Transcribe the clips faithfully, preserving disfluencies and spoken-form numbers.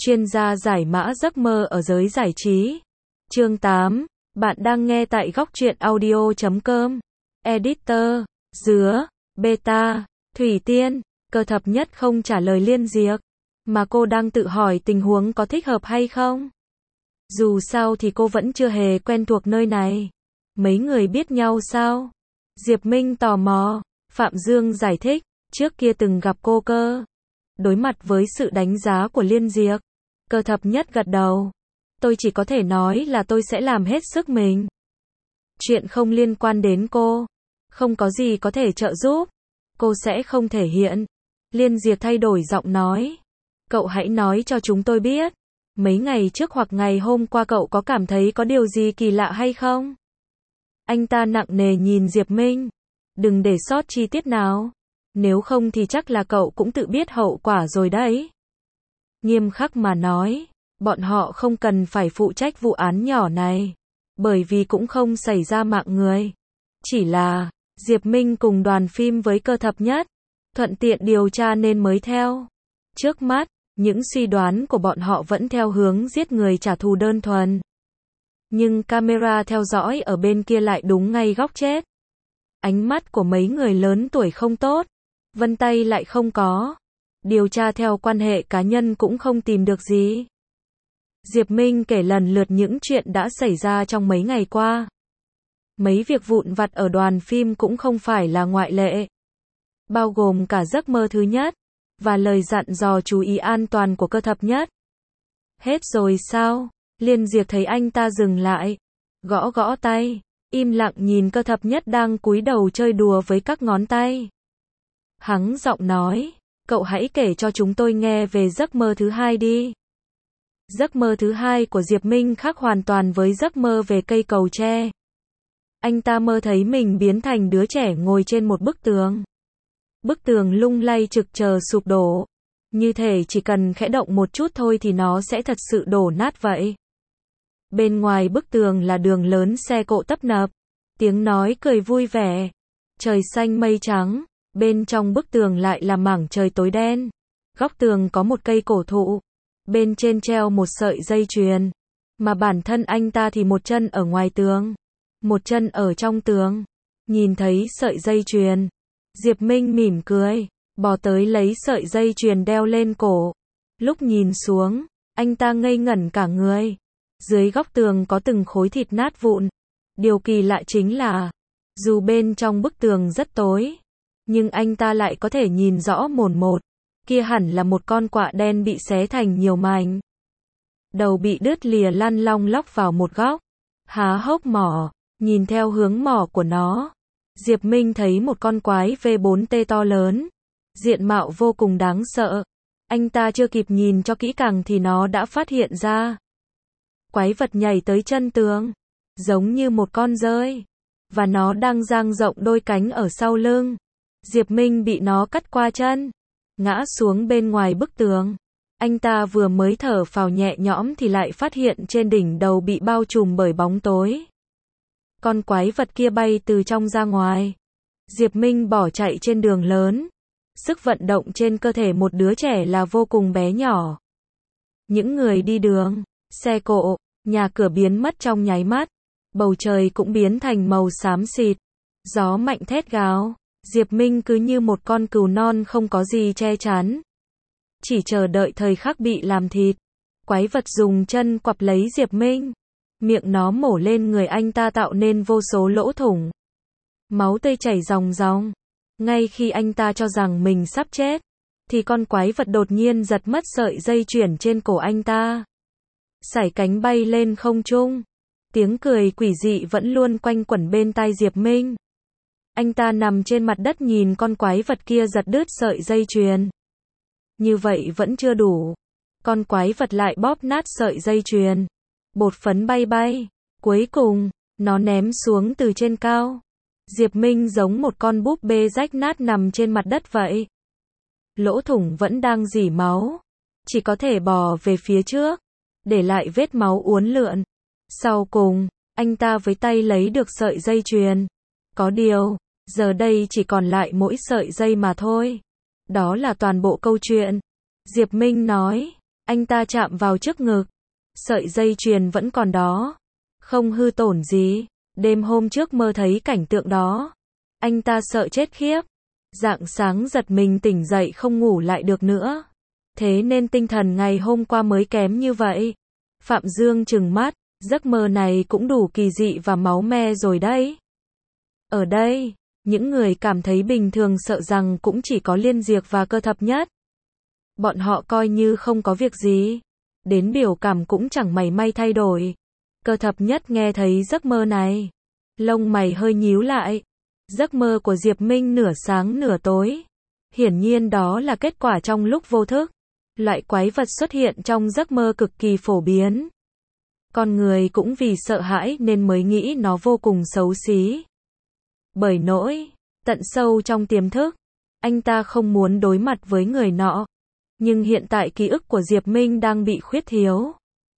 chuyên gia giải mã giấc mơ ở giới giải trí. Chương tám. Bạn đang nghe tại góc truyện audio chấm com. Editor, Dứa, Beta, Thủy Tiên, Cơ Thập Nhất không trả lời Liên Diệp, mà cô đang tự hỏi tình huống có thích hợp hay không. Dù sao thì cô vẫn chưa hề quen thuộc nơi này. Mấy người biết nhau sao? Diệp Minh tò mò. Phạm Dương giải thích, trước kia từng gặp cô cơ. Đối mặt với sự đánh giá của Liên Diệp, Cơ Thập Nhất gật đầu. Tôi chỉ có thể nói là tôi sẽ làm hết sức mình. Chuyện không liên quan đến cô, không có gì có thể trợ giúp, cô sẽ không thể hiện. Liên Diệp thay đổi giọng nói. Cậu hãy nói cho chúng tôi biết, mấy ngày trước hoặc ngày hôm qua cậu có cảm thấy có điều gì kỳ lạ hay không? Anh ta nặng nề nhìn Diệp Minh. Đừng để sót chi tiết nào. Nếu không thì chắc là cậu cũng tự biết hậu quả rồi đấy. Nghiêm khắc mà nói, bọn họ không cần phải phụ trách vụ án nhỏ này, bởi vì cũng không xảy ra mạng người. Chỉ là, Diệp Minh cùng đoàn phim với Cơ Thập Nhất, thuận tiện điều tra nên mới theo. Trước mắt, những suy đoán của bọn họ vẫn theo hướng giết người trả thù đơn thuần. Nhưng camera theo dõi ở bên kia lại đúng ngay góc chết. Ánh mắt của mấy người lớn tuổi không tốt, vân tay lại không có. Điều tra theo quan hệ cá nhân cũng không tìm được gì. Diệp Minh kể lần lượt những chuyện đã xảy ra trong mấy ngày qua. Mấy việc vụn vặt ở đoàn phim cũng không phải là ngoại lệ. Bao gồm cả giấc mơ thứ nhất, và lời dặn dò chú ý an toàn của Cơ Thập Nhất. Hết rồi sao? Liên Diệp thấy anh ta dừng lại, gõ gõ tay, im lặng nhìn Cơ Thập Nhất đang cúi đầu chơi đùa với các ngón tay. Hắng giọng nói, cậu hãy kể cho chúng tôi nghe về giấc mơ thứ hai đi. Giấc mơ thứ hai của Diệp Minh khác hoàn toàn với giấc mơ về cây cầu tre. Anh ta mơ thấy mình biến thành đứa trẻ ngồi trên một bức tường. Bức tường lung lay trực chờ sụp đổ. Như thể chỉ cần khẽ động một chút thôi thì nó sẽ thật sự đổ nát vậy. Bên ngoài bức tường là đường lớn xe cộ tấp nập. Tiếng nói cười vui vẻ. Trời xanh mây trắng. Bên trong bức tường lại là mảng trời tối đen. Góc tường có một cây cổ thụ. Bên trên treo một sợi dây chuyền. Mà bản thân anh ta thì một chân ở ngoài tường, một chân ở trong tường. Nhìn thấy sợi dây chuyền, Diệp Minh mỉm cười, bò tới lấy sợi dây chuyền đeo lên cổ. Lúc nhìn xuống, anh ta ngây ngẩn cả người. Dưới góc tường có từng khối thịt nát vụn. Điều kỳ lạ chính là, dù bên trong bức tường rất tối, nhưng anh ta lại có thể nhìn rõ mồn một. Kia hẳn là một con quạ đen bị xé thành nhiều mảnh. Đầu bị đứt lìa lăn long lóc vào một góc. Há hốc mỏ, nhìn theo hướng mỏ của nó. Diệp Minh thấy một con quái V bốn T to lớn. Diện mạo vô cùng đáng sợ. Anh ta chưa kịp nhìn cho kỹ càng thì nó đã phát hiện ra. Quái vật nhảy tới chân tường, giống như một con dơi. Và nó đang dang rộng đôi cánh ở sau lưng. Diệp Minh bị nó cắt qua chân, ngã xuống bên ngoài bức tường. Anh ta vừa mới thở phào nhẹ nhõm thì lại phát hiện trên đỉnh đầu bị bao trùm bởi bóng tối. Con quái vật kia bay từ trong ra ngoài. Diệp Minh bỏ chạy trên đường lớn. Sức vận động trên cơ thể một đứa trẻ là vô cùng bé nhỏ. Những người đi đường, xe cộ, nhà cửa biến mất trong nháy mắt. Bầu trời cũng biến thành màu xám xịt. Gió mạnh thét gào. Diệp Minh cứ như một con cừu non không có gì che chắn. Chỉ chờ đợi thời khắc bị làm thịt. Quái vật dùng chân quặp lấy Diệp Minh. Miệng nó mổ lên người anh ta tạo nên vô số lỗ thủng. Máu tươi chảy ròng ròng. Ngay khi anh ta cho rằng mình sắp chết, thì con quái vật đột nhiên giật mất sợi dây chuyền trên cổ anh ta. Sải cánh bay lên không trung. Tiếng cười quỷ dị vẫn luôn quanh quẩn bên tai Diệp Minh. Anh ta nằm trên mặt đất nhìn con quái vật kia giật đứt sợi dây chuyền. Như vậy vẫn chưa đủ. Con quái vật lại bóp nát sợi dây chuyền. Bột phấn bay bay. Cuối cùng, nó ném xuống từ trên cao. Diệp Minh giống một con búp bê rách nát nằm trên mặt đất vậy. Lỗ thủng vẫn đang rỉ máu. Chỉ có thể bò về phía trước, để lại vết máu uốn lượn. Sau cùng, anh ta với tay lấy được sợi dây chuyền. Có điều, giờ đây chỉ còn lại mỗi sợi dây mà thôi. Đó là toàn bộ câu chuyện. Diệp Minh nói. Anh ta chạm vào trước ngực. Sợi dây chuyền vẫn còn đó. Không hư tổn gì. Đêm hôm trước mơ thấy cảnh tượng đó. Anh ta sợ chết khiếp. Rạng sáng giật mình tỉnh dậy không ngủ lại được nữa. Thế nên tinh thần ngày hôm qua mới kém như vậy. Phạm Dương trừng mắt. Giấc mơ này cũng đủ kỳ dị và máu me rồi đấy. Ở đây, những người cảm thấy bình thường sợ rằng cũng chỉ có Liên Diệp và Cơ Thập Nhất. Bọn họ coi như không có việc gì. Đến biểu cảm cũng chẳng mảy may thay đổi. Cơ Thập Nhất nghe thấy giấc mơ này. Lông mày hơi nhíu lại. Giấc mơ của Diệp Minh nửa sáng nửa tối. Hiển nhiên đó là kết quả trong lúc vô thức. Loại quái vật xuất hiện trong giấc mơ cực kỳ phổ biến. Con người cũng vì sợ hãi nên mới nghĩ nó vô cùng xấu xí. Bởi nỗi, tận sâu trong tiềm thức, anh ta không muốn đối mặt với người nọ. Nhưng hiện tại ký ức của Diệp Minh đang bị khuyết thiếu.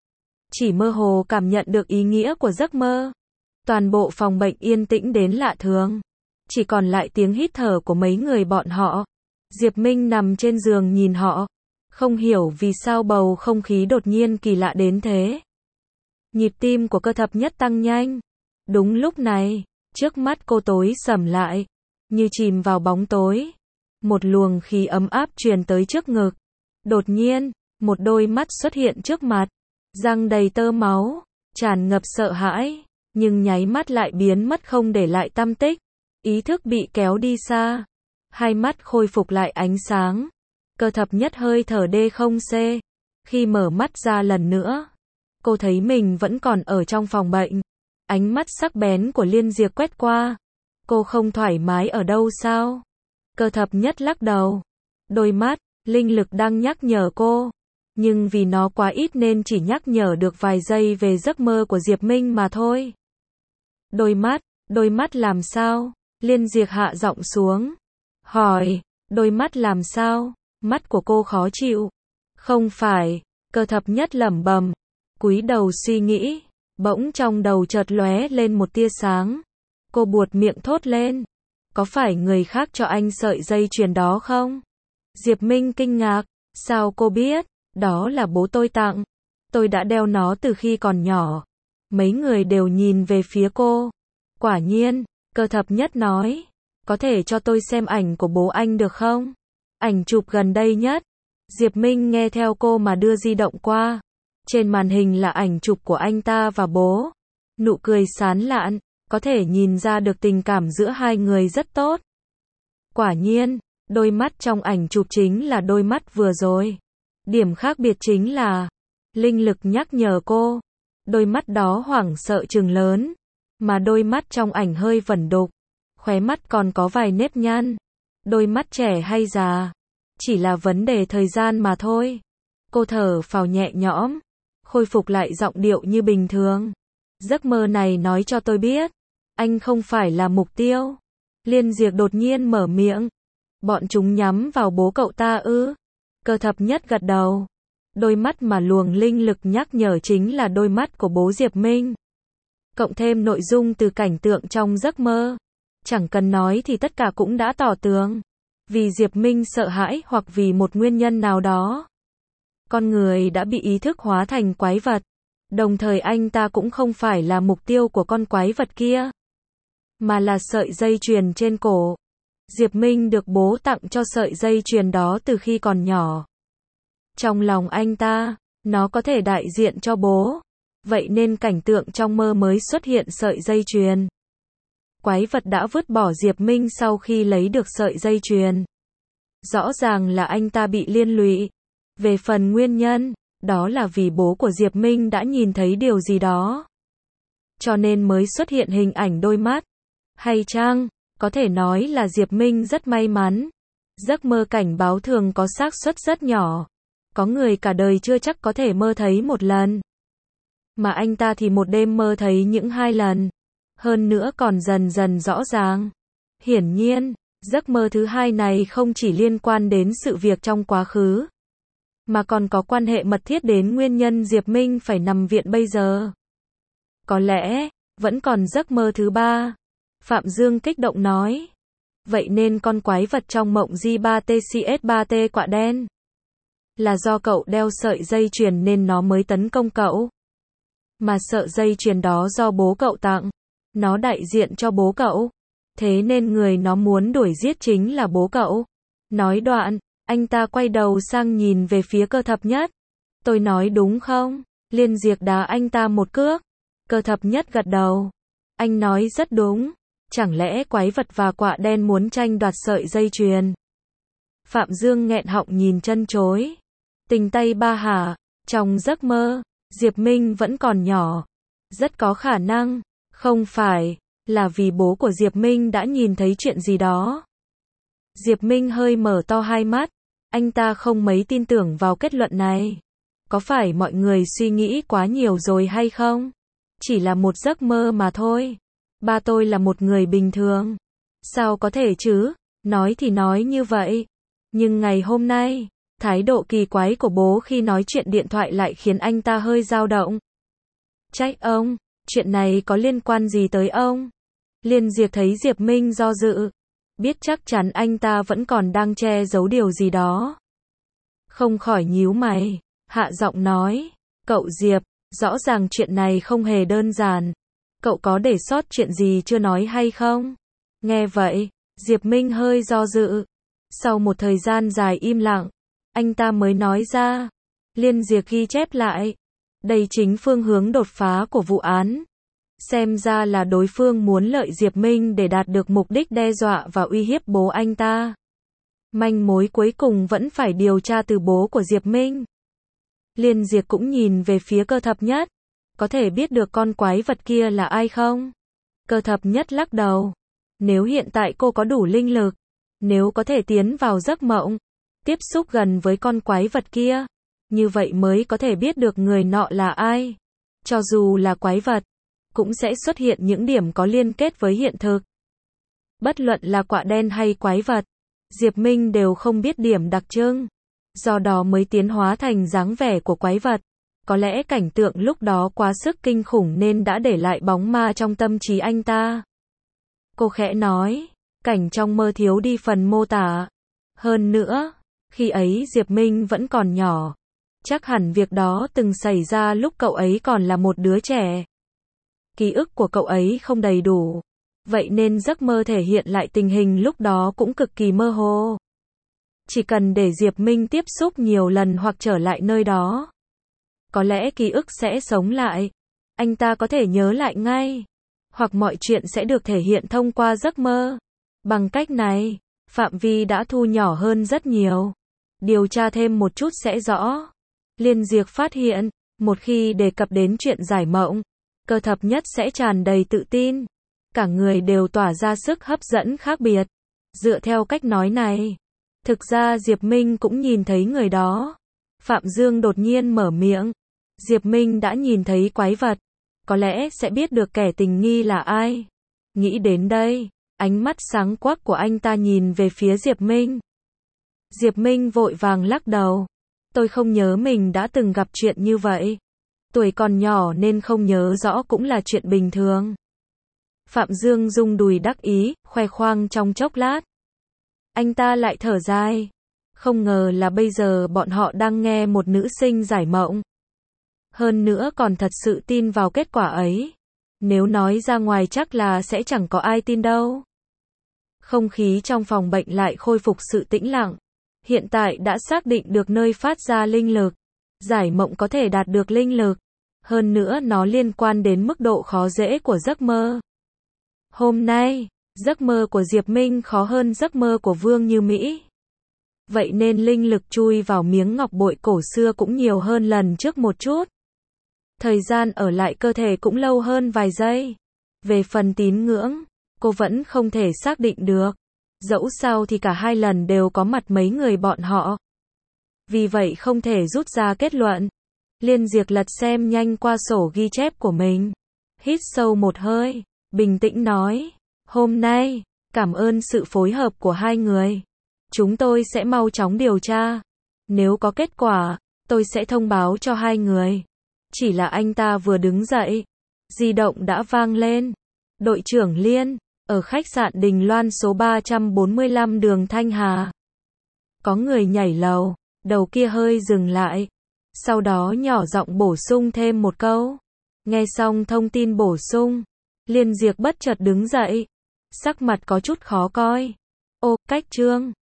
Chỉ mơ hồ cảm nhận được ý nghĩa của giấc mơ. Toàn bộ phòng bệnh yên tĩnh đến lạ thường. Chỉ còn lại tiếng hít thở của mấy người bọn họ. Diệp Minh nằm trên giường nhìn họ. Không hiểu vì sao bầu không khí đột nhiên kỳ lạ đến thế. Nhịp tim của Cơ Thập Nhất tăng nhanh. Đúng lúc này, trước mắt cô tối sầm lại. Như chìm vào bóng tối. Một luồng khí ấm áp truyền tới trước ngực. Đột nhiên, một đôi mắt xuất hiện trước mặt. Răng đầy tơ máu. Tràn ngập sợ hãi. Nhưng nháy mắt lại biến mất không để lại tăm tích. Ý thức bị kéo đi xa. Hai mắt khôi phục lại ánh sáng. Cơ Thập Nhất hơi thở đê không xê. Khi mở mắt ra lần nữa, cô thấy mình vẫn còn ở trong phòng bệnh. Ánh mắt sắc bén của Liên Diệp quét qua. Cô không thoải mái ở đâu sao? Cơ Thập Nhất lắc đầu. Đôi mắt, linh lực đang nhắc nhở cô. Nhưng vì nó quá ít nên chỉ nhắc nhở được vài giây về giấc mơ của Diệp Minh mà thôi. Đôi mắt, đôi mắt làm sao? Liên Diệp hạ giọng xuống. Hỏi, đôi mắt làm sao? Mắt của cô khó chịu. Không phải, Cơ Thập Nhất lẩm bẩm. Cúi đầu suy nghĩ. Bỗng trong đầu chợt lóe lên một tia sáng. Cô buột miệng thốt lên. Có phải người khác cho anh sợi dây chuyền đó không? Diệp Minh kinh ngạc. Sao cô biết? Đó là bố tôi tặng. Tôi đã đeo nó từ khi còn nhỏ. Mấy người đều nhìn về phía cô. Quả nhiên, Cơ Thập Nhất nói. Có thể cho tôi xem ảnh của bố anh được không? Ảnh chụp gần đây nhất. Diệp Minh nghe theo cô mà đưa di động qua. Trên màn hình là ảnh chụp của anh ta và bố. Nụ cười sán lạn, có thể nhìn ra được tình cảm giữa hai người rất tốt. Quả nhiên, đôi mắt trong ảnh chụp chính là đôi mắt vừa rồi. Điểm khác biệt chính là, linh lực nhắc nhở cô. Đôi mắt đó hoảng sợ trừng lớn, mà đôi mắt trong ảnh hơi vẩn đục. Khóe mắt còn có vài nếp nhăn. Đôi mắt trẻ hay già, chỉ là vấn đề thời gian mà thôi. Cô thở phào nhẹ nhõm, khôi phục lại giọng điệu như bình thường. Giấc mơ này nói cho tôi biết, anh không phải là mục tiêu. Liên Diệp đột nhiên mở miệng. Bọn chúng nhắm vào bố cậu ta ư? Cơ Thập Nhất gật đầu. Đôi mắt mà luồng linh lực nhắc nhở chính là đôi mắt của bố Diệp Minh. Cộng thêm nội dung từ cảnh tượng trong giấc mơ. Chẳng cần nói thì tất cả cũng đã tỏ tường. Vì Diệp Minh sợ hãi hoặc vì một nguyên nhân nào đó. Con người đã bị ý thức hóa thành quái vật. Đồng thời anh ta cũng không phải là mục tiêu của con quái vật kia. Mà là sợi dây chuyền trên cổ. Diệp Minh được bố tặng cho sợi dây chuyền đó từ khi còn nhỏ. Trong lòng anh ta, nó có thể đại diện cho bố. Vậy nên cảnh tượng trong mơ mới xuất hiện sợi dây chuyền. Quái vật đã vứt bỏ Diệp Minh sau khi lấy được sợi dây chuyền. Rõ ràng là anh ta bị liên lụy. Về phần nguyên nhân, đó là vì bố của Diệp Minh đã nhìn thấy điều gì đó. Cho nên mới xuất hiện hình ảnh đôi mắt. Hay chăng, có thể nói là Diệp Minh rất may mắn. Giấc mơ cảnh báo thường có xác suất rất nhỏ. Có người cả đời chưa chắc có thể mơ thấy một lần. Mà anh ta thì một đêm mơ thấy những hai lần. Hơn nữa còn dần dần rõ ràng. Hiển nhiên, giấc mơ thứ hai này không chỉ liên quan đến sự việc trong quá khứ, mà còn có quan hệ mật thiết đến nguyên nhân Diệp Minh phải nằm viện bây giờ. Có lẽ, vẫn còn giấc mơ thứ ba. Phạm Dương kích động nói. Vậy nên con quái vật trong mộng G ba T C S ba T quạ đen Là do cậu đeo sợi dây chuyền nên nó mới tấn công cậu. Mà sợi dây chuyền đó do bố cậu tặng. Nó đại diện cho bố cậu. Thế nên người nó muốn đuổi giết chính là bố cậu. Nói đoạn, anh ta quay đầu sang nhìn về phía Cơ Thập Nhất. Tôi nói đúng không? Liên Diệp đá anh ta một cước. Cơ Thập Nhất gật đầu. Anh nói rất đúng. Chẳng lẽ quái vật và quạ đen muốn tranh đoạt sợi dây chuyền? Phạm Dương nghẹn họng nhìn chân chối. Tình Tây Ba hả? Trong giấc mơ, Diệp Minh vẫn còn nhỏ. Rất có khả năng, không phải, là vì bố của Diệp Minh đã nhìn thấy chuyện gì đó. Diệp Minh hơi mở to hai mắt. Anh ta không mấy tin tưởng vào kết luận này. Có phải mọi người suy nghĩ quá nhiều rồi hay không? Chỉ là một giấc mơ mà thôi. Ba tôi là một người bình thường. Sao có thể chứ? Nói thì nói như vậy. Nhưng ngày hôm nay, thái độ kỳ quái của bố khi nói chuyện điện thoại lại khiến anh ta hơi dao động. Trách ông, chuyện này có liên quan gì tới ông? Liên Diệp thấy Diệp Minh do dự. Biết chắc chắn anh ta vẫn còn đang che giấu điều gì đó. Không khỏi nhíu mày, hạ giọng nói. Cậu Diệp, rõ ràng chuyện này không hề đơn giản. Cậu có để sót chuyện gì chưa nói hay không? Nghe vậy, Diệp Minh hơi do dự. Sau một thời gian dài im lặng, anh ta mới nói ra. Liên Diệp ghi chép lại. Đây chính phương hướng đột phá của vụ án. Xem ra là đối phương muốn lợi Diệp Minh để đạt được mục đích đe dọa và uy hiếp bố anh ta. Manh mối cuối cùng vẫn phải điều tra từ bố của Diệp Minh. Liên Diệp cũng nhìn về phía Cơ Thập Nhất. Có thể biết được con quái vật kia là ai không? Cơ Thập Nhất lắc đầu. Nếu hiện tại cô có đủ linh lực, nếu có thể tiến vào giấc mộng, tiếp xúc gần với con quái vật kia, như vậy mới có thể biết được người nọ là ai. Cho dù là quái vật, cũng sẽ xuất hiện những điểm có liên kết với hiện thực. Bất luận là quạ đen hay quái vật, Diệp Minh đều không biết điểm đặc trưng. Do đó mới tiến hóa thành dáng vẻ của quái vật. Có lẽ cảnh tượng lúc đó quá sức kinh khủng nên đã để lại bóng ma trong tâm trí anh ta. Cô khẽ nói, cảnh trong mơ thiếu đi phần mô tả. Hơn nữa, khi ấy Diệp Minh vẫn còn nhỏ. Chắc hẳn việc đó từng xảy ra lúc cậu ấy còn là một đứa trẻ. Ký ức của cậu ấy không đầy đủ. Vậy nên giấc mơ thể hiện lại tình hình lúc đó cũng cực kỳ mơ hồ. Chỉ cần để Diệp Minh tiếp xúc nhiều lần hoặc trở lại nơi đó, có lẽ ký ức sẽ sống lại. Anh ta có thể nhớ lại ngay. Hoặc mọi chuyện sẽ được thể hiện thông qua giấc mơ. Bằng cách này, phạm vi đã thu nhỏ hơn rất nhiều. Điều tra thêm một chút sẽ rõ. Liên Diệp phát hiện, một khi đề cập đến chuyện giải mộng, Cơ Thập Nhất sẽ tràn đầy tự tin. Cả người đều tỏa ra sức hấp dẫn khác biệt. Dựa theo cách nói này, thực ra Diệp Minh cũng nhìn thấy người đó. Phạm Dương đột nhiên mở miệng. Diệp Minh đã nhìn thấy quái vật. Có lẽ sẽ biết được kẻ tình nghi là ai. Nghĩ đến đây, ánh mắt sáng quắc của anh ta nhìn về phía Diệp Minh. Diệp Minh vội vàng lắc đầu. Tôi không nhớ mình đã từng gặp chuyện như vậy. Tuổi còn nhỏ nên không nhớ rõ cũng là chuyện bình thường. Phạm Dương rung đùi đắc ý, khoe khoang trong chốc lát. Anh ta lại thở dài. Không ngờ là bây giờ bọn họ đang nghe một nữ sinh giải mộng. Hơn nữa còn thật sự tin vào kết quả ấy. Nếu nói ra ngoài chắc là sẽ chẳng có ai tin đâu. Không khí trong phòng bệnh lại khôi phục sự tĩnh lặng. Hiện tại đã xác định được nơi phát ra linh lực. Giải mộng có thể đạt được linh lực. Hơn nữa nó liên quan đến mức độ khó dễ của giấc mơ. Hôm nay, giấc mơ của Diệp Minh khó hơn giấc mơ của Vương Như Mỹ. Vậy nên linh lực chui vào miếng ngọc bội cổ xưa cũng nhiều hơn lần trước một chút. Thời gian ở lại cơ thể cũng lâu hơn vài giây. Về phần tín ngưỡng, cô vẫn không thể xác định được. Dẫu sao thì cả hai lần đều có mặt mấy người bọn họ. Vì vậy không thể rút ra kết luận. Liên Diệp lật xem nhanh qua sổ ghi chép của mình. Hít sâu một hơi, bình tĩnh nói. Hôm nay, cảm ơn sự phối hợp của hai người. Chúng tôi sẽ mau chóng điều tra. Nếu có kết quả, tôi sẽ thông báo cho hai người. Chỉ là anh ta vừa đứng dậy. Di động đã vang lên. Đội trưởng Liên, ở khách sạn Đình Loan số ba trăm bốn mươi lăm đường Thanh Hà. Có người nhảy lầu. Đầu kia hơi dừng lại. Sau đó nhỏ giọng bổ sung thêm một câu. Nghe xong thông tin bổ sung, Liên Diệp bất chợt đứng dậy. Sắc mặt có chút khó coi. Ô, cách Trương